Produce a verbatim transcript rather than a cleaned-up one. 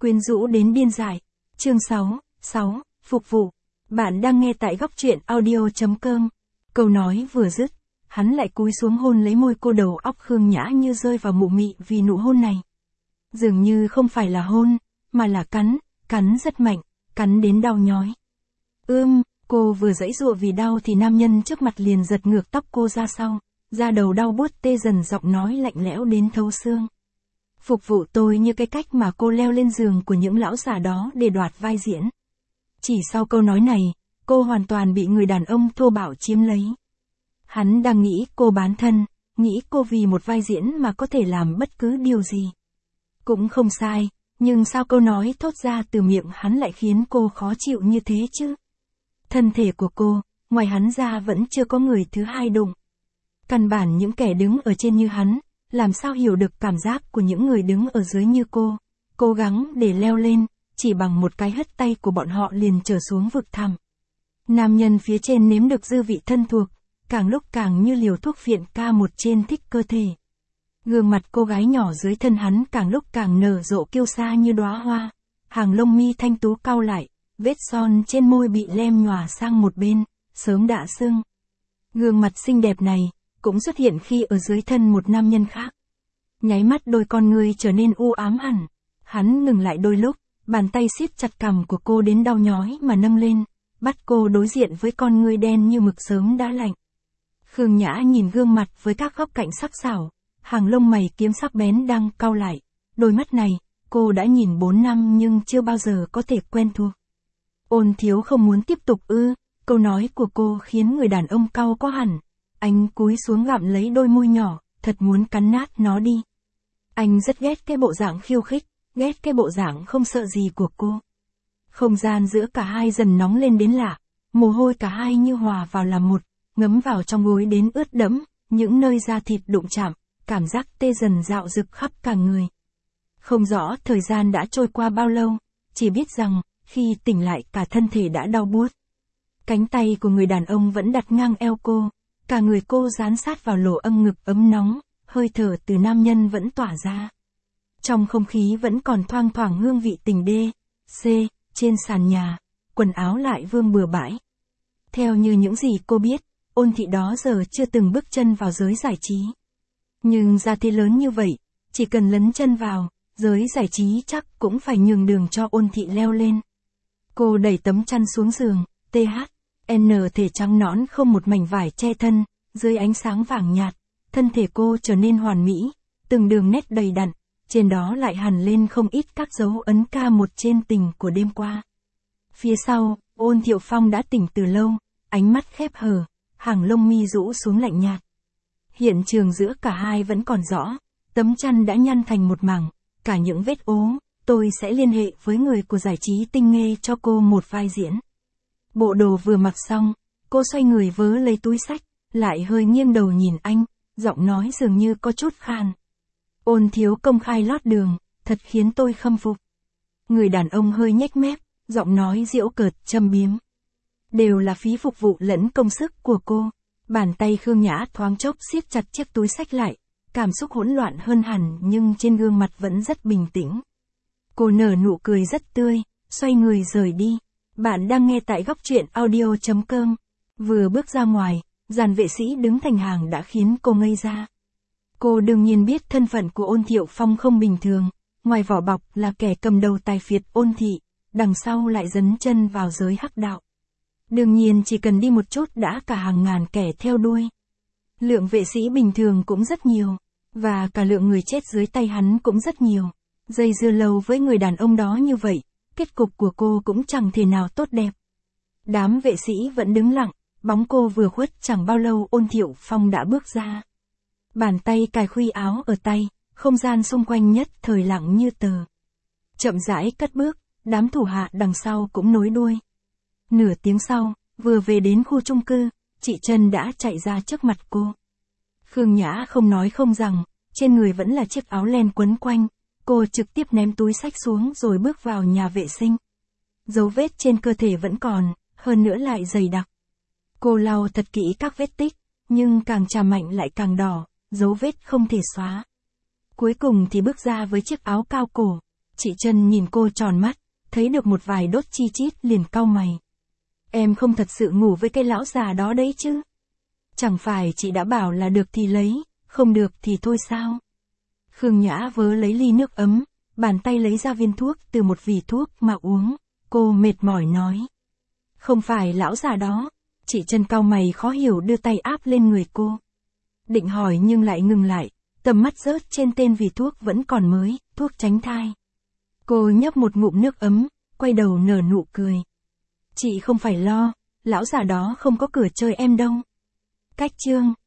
Quyến rũ đến điên dại. Chương sáu, sáu, phục vụ. Bạn đang nghe tại góc truyện audio chấm com. Câu nói vừa dứt, hắn lại cúi xuống hôn lấy môi cô, đầu óc Khương Nhã như rơi vào mụ mị vì nụ hôn này. Dường như không phải là hôn, mà là cắn, cắn rất mạnh, cắn đến đau nhói. Ưm, cô vừa giãy giụa vì đau thì nam nhân trước mặt liền giật ngược tóc cô ra sau, da đầu đau buốt tê dần, giọng nói lạnh lẽo đến thấu xương. Phục vụ tôi như cái cách mà cô leo lên giường của những lão già đó để đoạt vai diễn. Chỉ sau câu nói này, cô hoàn toàn bị người đàn ông thô bạo chiếm lấy. Hắn đang nghĩ cô bán thân, nghĩ cô vì một vai diễn mà có thể làm bất cứ điều gì. Cũng không sai, nhưng sao câu nói thốt ra từ miệng hắn lại khiến cô khó chịu như thế chứ? Thân thể của cô, ngoài hắn ra vẫn chưa có người thứ hai đụng. Căn bản những kẻ đứng ở trên như hắn, làm sao hiểu được cảm giác của những người đứng ở dưới như cô, cố gắng để leo lên, chỉ bằng một cái hất tay của bọn họ liền trở xuống vực thẳm. Nam nhân phía trên nếm được dư vị thân thuộc, càng lúc càng như liều thuốc phiện ca một trên thích cơ thể. Gương mặt cô gái nhỏ dưới thân hắn càng lúc càng nở rộ kiêu sa như đóa hoa, hàng lông mi thanh tú cau lại, vết son trên môi bị lem nhòa sang một bên, sớm đã sưng. Gương mặt xinh đẹp này cũng xuất hiện khi ở dưới thân một nam nhân khác. Nháy mắt đôi con ngươi trở nên u ám hẳn. Hắn ngừng lại đôi lúc, bàn tay siết chặt cằm của cô đến đau nhói mà nâng lên, bắt cô đối diện với con ngươi đen như mực sớm đã lạnh. Khương Nhã nhìn gương mặt với các góc cạnh sắc sảo, hàng lông mày kiếm sắc bén đang cau lại. Đôi mắt này, cô đã nhìn bốn năm nhưng chưa bao giờ có thể quen thuộc. Ôn Thiếu không muốn tiếp tục ư? Câu nói của cô khiến người đàn ông cau có hẳn. Anh cúi xuống gặm lấy đôi môi nhỏ, thật muốn cắn nát nó đi. Anh rất ghét cái bộ dạng khiêu khích, ghét cái bộ dạng không sợ gì của cô. Không gian giữa cả hai dần nóng lên đến lạ, mồ hôi cả hai như hòa vào làm một, ngấm vào trong gối đến ướt đẫm, những nơi da thịt đụng chạm, cảm giác tê dần dạo dực khắp cả người. Không rõ thời gian đã trôi qua bao lâu, chỉ biết rằng, khi tỉnh lại cả thân thể đã đau buốt. Cánh tay của người đàn ông vẫn đặt ngang eo cô. Cả người cô dán sát vào lỗ âm ngực ấm nóng, hơi thở từ nam nhân vẫn tỏa ra. Trong không khí vẫn còn thoang thoảng hương vị tình đê, c, trên sàn nhà, quần áo lại vương bừa bãi. Theo như những gì cô biết, Ôn Thị đó giờ chưa từng bước chân vào giới giải trí. Nhưng ra thế lớn như vậy, chỉ cần lấn chân vào, giới giải trí chắc cũng phải nhường đường cho Ôn Thị leo lên. Cô đẩy tấm chăn xuống giường, th. N thể trắng nõn không một mảnh vải che thân, dưới ánh sáng vàng nhạt, thân thể cô trở nên hoàn mỹ, từng đường nét đầy đặn, trên đó lại hằn lên không ít các dấu ấn ca một trên tình của đêm qua. Phía sau, Ôn Thiệu Phong đã tỉnh từ lâu, ánh mắt khép hờ, hàng lông mi rũ xuống lạnh nhạt. Hiện trường giữa cả hai vẫn còn rõ, tấm chăn đã nhăn thành một mảng, cả những vết ố, tôi sẽ liên hệ với người của giải trí tinh nghê cho cô một vai diễn. Bộ đồ vừa mặc xong, cô xoay người vớ lấy túi xách, lại hơi nghiêng đầu nhìn anh, giọng nói dường như có chút khan. Ôn Thiếu công khai lót đường, thật khiến tôi khâm phục. Người đàn ông hơi nhếch mép, giọng nói giễu cợt châm biếm. Đều là phí phục vụ lẫn công sức của cô. Bàn tay Khương Nhã thoáng chốc siết chặt chiếc túi xách lại, cảm xúc hỗn loạn hơn hẳn nhưng trên gương mặt vẫn rất bình tĩnh. Cô nở nụ cười rất tươi, xoay người rời đi. Bạn đang nghe tại góc truyện audio chấm com. Vừa bước ra ngoài, dàn vệ sĩ đứng thành hàng đã khiến cô ngây ra. Cô đương nhiên biết thân phận của Ôn Thiệu Phong không bình thường, ngoài vỏ bọc là kẻ cầm đầu tài phiệt Ôn Thị, đằng sau lại dấn chân vào giới hắc đạo. Đương nhiên chỉ cần đi một chút đã cả hàng ngàn kẻ theo đuôi. Lượng vệ sĩ bình thường cũng rất nhiều, và cả lượng người chết dưới tay hắn cũng rất nhiều. Dây dưa lâu với người đàn ông đó như vậy, kết cục của cô cũng chẳng thể nào tốt đẹp. Đám vệ sĩ vẫn đứng lặng, bóng cô vừa khuất chẳng bao lâu Ôn Thiệu Phong đã bước ra. Bàn tay cài khuy áo ở tay, không gian xung quanh nhất thời lặng như tờ. Chậm rãi cất bước, đám thủ hạ đằng sau cũng nối đuôi. Nửa tiếng sau, vừa về đến khu chung cư, chị Trân đã chạy ra trước mặt cô. Khương Nhã không nói không rằng, trên người vẫn là chiếc áo len quấn quanh. Cô trực tiếp ném túi xách xuống rồi bước vào nhà vệ sinh. Dấu vết trên cơ thể vẫn còn, hơn nữa lại dày đặc. Cô lau thật kỹ các vết tích, nhưng càng chà mạnh lại càng đỏ, dấu vết không thể xóa. Cuối cùng thì bước ra với chiếc áo cao cổ. Chị Trân nhìn cô tròn mắt, thấy được một vài đốt chi chít liền cau mày. Em không thật sự ngủ với cái lão già đó đấy chứ? Chẳng phải chị đã bảo là được thì lấy, không được thì thôi sao? Khương Nhã vớ lấy ly nước ấm, bàn tay lấy ra viên thuốc từ một vỉ thuốc mà uống, cô mệt mỏi nói. Không phải lão già đó. Chị Trân cau mày khó hiểu đưa tay áp lên người cô. Định hỏi nhưng lại ngừng lại, tầm mắt rớt trên tên vỉ thuốc vẫn còn mới, thuốc tránh thai. Cô nhấp một ngụm nước ấm, quay đầu nở nụ cười. Chị không phải lo, lão già đó không có cửa chơi em đâu. Cách chương